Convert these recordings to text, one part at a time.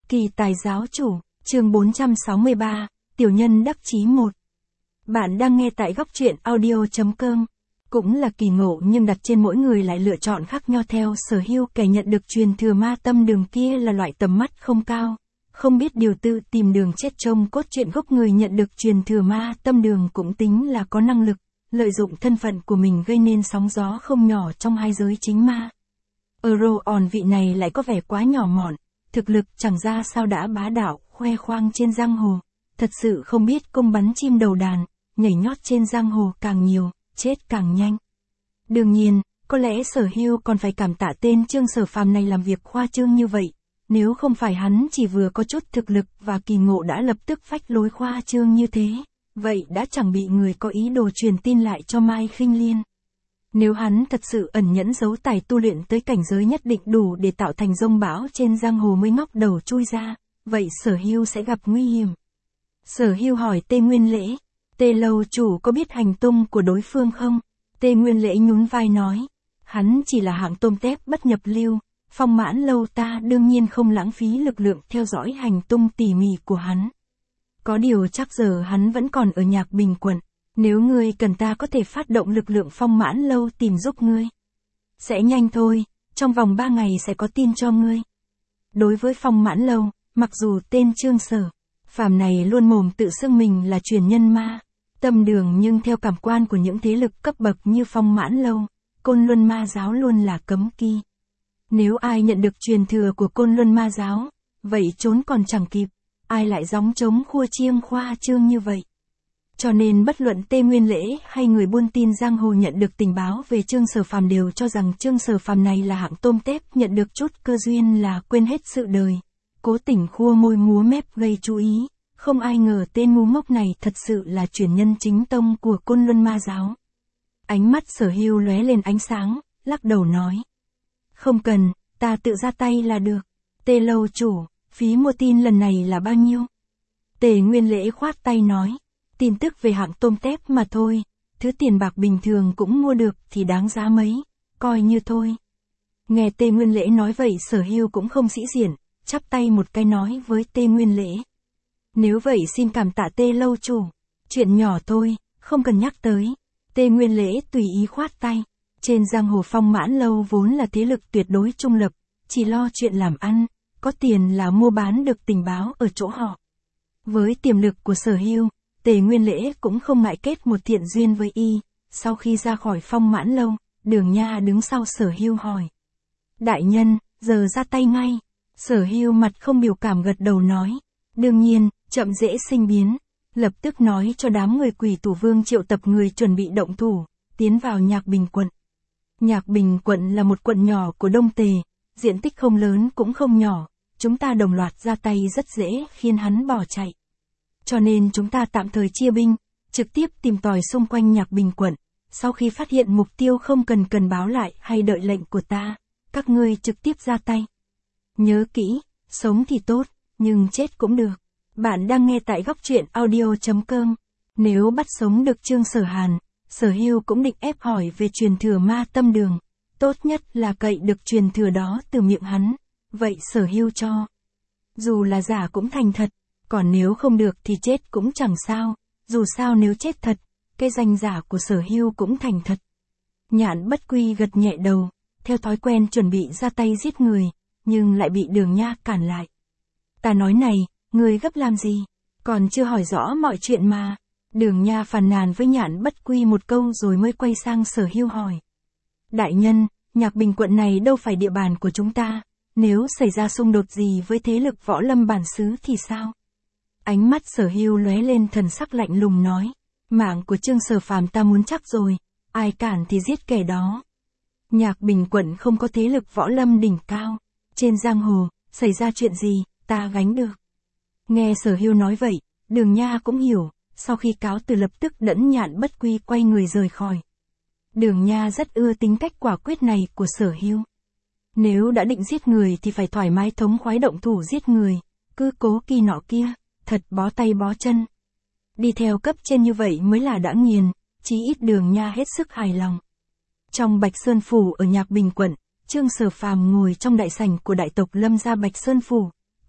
Kỳ tài giáo chủ, chương 463, tiểu nhân đắc chí 1. Bạn đang nghe tại góc truyện audio.com. Cũng là kỳ ngộ nhưng đặt trên mỗi người lại lựa chọn khác nhau theo sở hữu. Kẻ nhận được truyền thừa ma tâm đường kia là loại tầm mắt không cao, không biết điều tự tìm đường chết. Trong cốt truyện gốc, người nhận được truyền thừa ma tâm đường cũng tính là có năng lực, lợi dụng thân phận của mình gây nên sóng gió không nhỏ trong hai giới chính ma. Roon vị này lại có vẻ quá nhỏ mọn, thực lực chẳng ra sao đã bá đạo, khoe khoang trên giang hồ, thật sự không biết công bắn chim đầu đàn, nhảy nhót trên giang hồ càng nhiều, chết càng nhanh. Đương nhiên, có lẽ Sở Hưu còn phải cảm tạ tên Trương Sở Phàm này làm việc khoa trương như vậy, nếu không phải hắn chỉ vừa có chút thực lực và kỳ ngộ đã lập tức phách lối khoa trương như thế, vậy đã chẳng bị người có ý đồ truyền tin lại cho Mai Khinh Liên. Nếu hắn thật sự ẩn nhẫn giấu tài tu luyện tới cảnh giới nhất định đủ để tạo thành dông bão trên giang hồ mới ngóc đầu chui ra, vậy Sở Hưu sẽ gặp nguy hiểm. Sở Hưu hỏi Tê Nguyên Lễ, Tê lâu chủ có biết hành tung của đối phương không? Tê Nguyên Lễ nhún vai nói, hắn chỉ là hạng tôm tép bất nhập lưu, Phong Mãn lâu ta đương nhiên không lãng phí lực lượng theo dõi hành tung tỉ mỉ của hắn. Có điều chắc giờ hắn vẫn còn ở Nhạc Bình quận. Nếu ngươi cần ta có thể phát động lực lượng Phong Mãn lâu tìm giúp ngươi. Sẽ nhanh thôi, trong vòng 3 ngày sẽ có tin cho ngươi. Đối với Phong Mãn lâu, mặc dù tên Trương Sở Phàm này luôn mồm tự xưng mình là truyền nhân ma tâm đường, nhưng theo cảm quan của những thế lực cấp bậc như Phong Mãn lâu, Côn Luân Ma giáo luôn là cấm kỵ. Nếu ai nhận được truyền thừa của Côn Luân Ma giáo, vậy trốn còn chẳng kịp, ai lại gióng trống khua chiêng khoa trương như vậy. Cho nên bất luận Tê Nguyên Lễ hay người buôn tin giang hồ nhận được tình báo về Trương Sở Phàm đều cho rằng Trương Sở Phàm này là hạng tôm tép nhận được chút cơ duyên là quên hết sự đời, cố tình khua môi múa mép gây chú ý. Không ai ngờ tên ngu ngốc này thật sự là truyền nhân chính tông của Côn Luân Ma giáo. Ánh mắt Sở Hưu lóe lên ánh sáng, lắc đầu nói, không cần, ta tự ra tay là được. Tê lâu chủ, phí mua tin lần này là bao nhiêu? Tề Nguyên Lễ khoát tay nói, tin tức về hạng tôm tép mà thôi, thứ tiền bạc bình thường cũng mua được thì đáng giá mấy, coi như thôi. Nghe Tê Nguyên Lễ nói vậy, Sở Hưu cũng không sĩ diện, chắp tay một cái nói với Tê Nguyên Lễ, nếu vậy xin cảm tạ Tê lâu chủ, chuyện nhỏ thôi, không cần nhắc tới. Tê Nguyên Lễ tùy ý khoát tay. Trên giang hồ Phong Mãn lâu vốn là thế lực tuyệt đối trung lập, chỉ lo chuyện làm ăn, có tiền là mua bán được tình báo ở chỗ họ. Với tiềm lực của Sở Hưu, Tề Nguyên Lễ cũng không ngại kết một thiện duyên với y. Sau khi ra khỏi Phong Mãn lâu, Đường Nha đứng sau Sở Hưu hỏi, đại nhân, giờ ra tay ngay. Sở Hưu mặt không biểu cảm gật đầu nói, đương nhiên, chậm dễ sinh biến. Lập tức nói cho đám người Quỷ Tủ Vương triệu tập người chuẩn bị động thủ, tiến vào Nhạc Bình quận. Nhạc Bình quận là một quận nhỏ của Đông Tề, diện tích không lớn cũng không nhỏ, chúng ta đồng loạt ra tay rất dễ khiến hắn bỏ chạy. Cho nên chúng ta tạm thời chia binh, trực tiếp tìm tòi xung quanh Nhạc Bình quận, sau khi phát hiện mục tiêu không cần báo lại hay đợi lệnh của ta, các ngươi trực tiếp ra tay. Nhớ kỹ, sống thì tốt, nhưng chết cũng được. Bạn đang nghe tại góc truyện audio.com. Nếu bắt sống được Trương Sở Hàn, Sở Hưu cũng định ép hỏi về truyền thừa ma tâm đường, tốt nhất là cậy được truyền thừa đó từ miệng hắn, vậy Sở Hưu cho. Dù là giả cũng thành thật, còn nếu không được thì chết cũng chẳng sao, dù sao nếu chết thật, cái danh giả của Sở Hưu cũng thành thật. Nhạn Bất Quy gật nhẹ đầu, theo thói quen chuẩn bị ra tay giết người, nhưng lại bị Đường Nha cản lại. Ta nói này, người gấp làm gì? Còn chưa hỏi rõ mọi chuyện mà. Đường Nha phàn nàn với Nhạn Bất Quy một câu rồi mới quay sang Sở Hưu hỏi. Đại nhân, Nhạc Bình quận này đâu phải địa bàn của chúng ta, nếu xảy ra xung đột gì với thế lực võ lâm bản xứ thì sao? Ánh mắt Sở Hưu lóe lên thần sắc lạnh lùng nói, mạng của Trương Sở Phàm ta muốn chắc rồi, ai cản thì giết kẻ đó. Nhạc Bình quận không có thế lực võ lâm đỉnh cao, trên giang hồ, xảy ra chuyện gì, ta gánh được. Nghe Sở Hưu nói vậy, Đường Nha cũng hiểu, sau khi cáo từ lập tức đẫn Nhạn Bất Quy quay người rời khỏi. Đường Nha rất ưa tính cách quả quyết này của Sở Hưu. Nếu đã định giết người thì phải thoải mái thống khoái động thủ giết người, cứ cố kỳ nọ kia, thật bó tay bó chân. Đi theo cấp trên như vậy mới là đã nghiền, chí ít Đường Nha hết sức hài lòng. Trong Bạch Sơn Phủ ở Nhạc Bình quận, Trương Sở Phàm ngồi trong đại sảnh của đại tộc Lâm gia Bạch Sơn Phủ.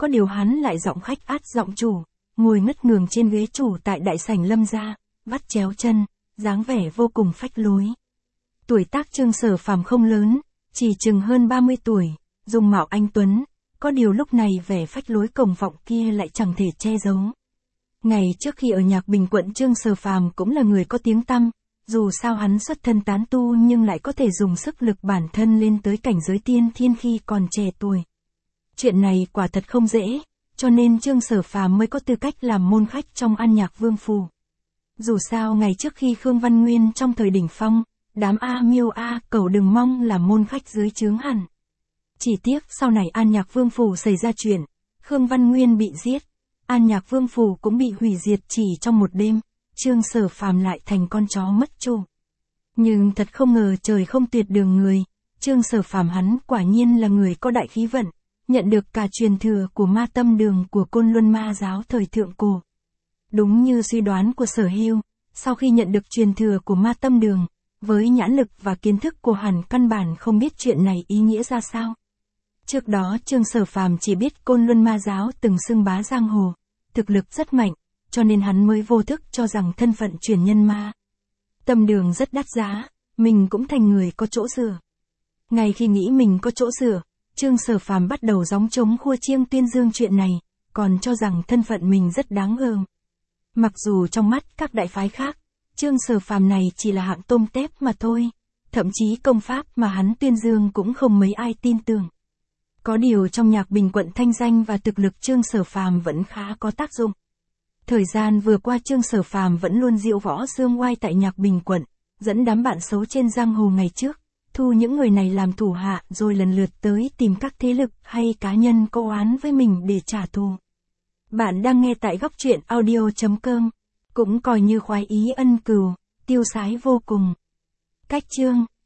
có điều hắn lại giọng khách át giọng chủ, ngồi ngất ngường trên ghế chủ tại đại sảnh Lâm gia, vắt chéo chân, dáng vẻ vô cùng phách lối. Tuổi tác Trương Sở Phàm không lớn, chỉ chừng hơn 30 tuổi, dung mạo anh tuấn, có điều lúc này vẻ phách lối cổng vọng kia lại chẳng thể che giấu. Ngày trước khi ở Nhạc Bình quận Trương Sở Phàm cũng là người có tiếng tăm, dù sao hắn xuất thân tán tu nhưng lại có thể dùng sức lực bản thân lên tới cảnh giới tiên thiên khi còn trẻ tuổi. Chuyện này quả thật không dễ, cho nên Trương Sở Phàm mới có tư cách làm môn khách trong An Nhạc Vương phủ. Dù sao ngày trước khi Khương Văn Nguyên trong thời đỉnh phong, đám A Miêu A Cẩu đừng mong là môn khách dưới trướng hẳn. Chỉ tiếc sau này An Nhạc Vương phủ xảy ra chuyện, Khương Văn Nguyên bị giết, An Nhạc Vương phủ cũng bị hủy diệt chỉ trong một đêm, Trương Sở Phàm lại thành con chó mất chủ. Nhưng thật không ngờ trời không tuyệt đường người, Trương Sở Phàm hắn quả nhiên là người có đại khí vận, nhận được cả truyền thừa của Ma Tâm Đường của Côn Luân Ma giáo thời thượng cổ. Đúng như suy đoán của Sở Hưu, sau khi nhận được truyền thừa của Ma Tâm Đường, với nhãn lực và kiến thức của hắn căn bản không biết chuyện này ý nghĩa ra sao. Trước đó Trương Sở Phàm chỉ biết Côn Luân Ma giáo từng xưng bá giang hồ, thực lực rất mạnh, cho nên hắn mới vô thức cho rằng thân phận truyền nhân Ma Tâm Đường rất đắt giá, mình cũng thành người có chỗ dựa. Ngay khi nghĩ mình có chỗ dựa, Trương Sở Phàm bắt đầu gióng trống khua chiêng tuyên dương chuyện này, còn cho rằng thân phận mình rất đáng gờm. Mặc dù trong mắt các đại phái khác, Trương Sở Phàm này chỉ là hạng tôm tép mà thôi, thậm chí công pháp mà hắn tuyên dương cũng không mấy ai tin tưởng. Có điều trong Nhạc Bình quận thanh danh và thực lực Trương Sở Phàm vẫn khá có tác dụng. Thời gian vừa qua Trương Sở Phàm vẫn luôn diễu võ dương oai tại Nhạc Bình quận, dẫn đám bạn xấu trên giang hồ ngày trước, thu những người này làm thủ hạ rồi lần lượt tới tìm các thế lực hay cá nhân có oán với mình để trả thù. Bạn đang nghe tại góc truyện audio.com, cũng coi như khoái ý ân cừu, tiêu sái vô cùng. Cách chương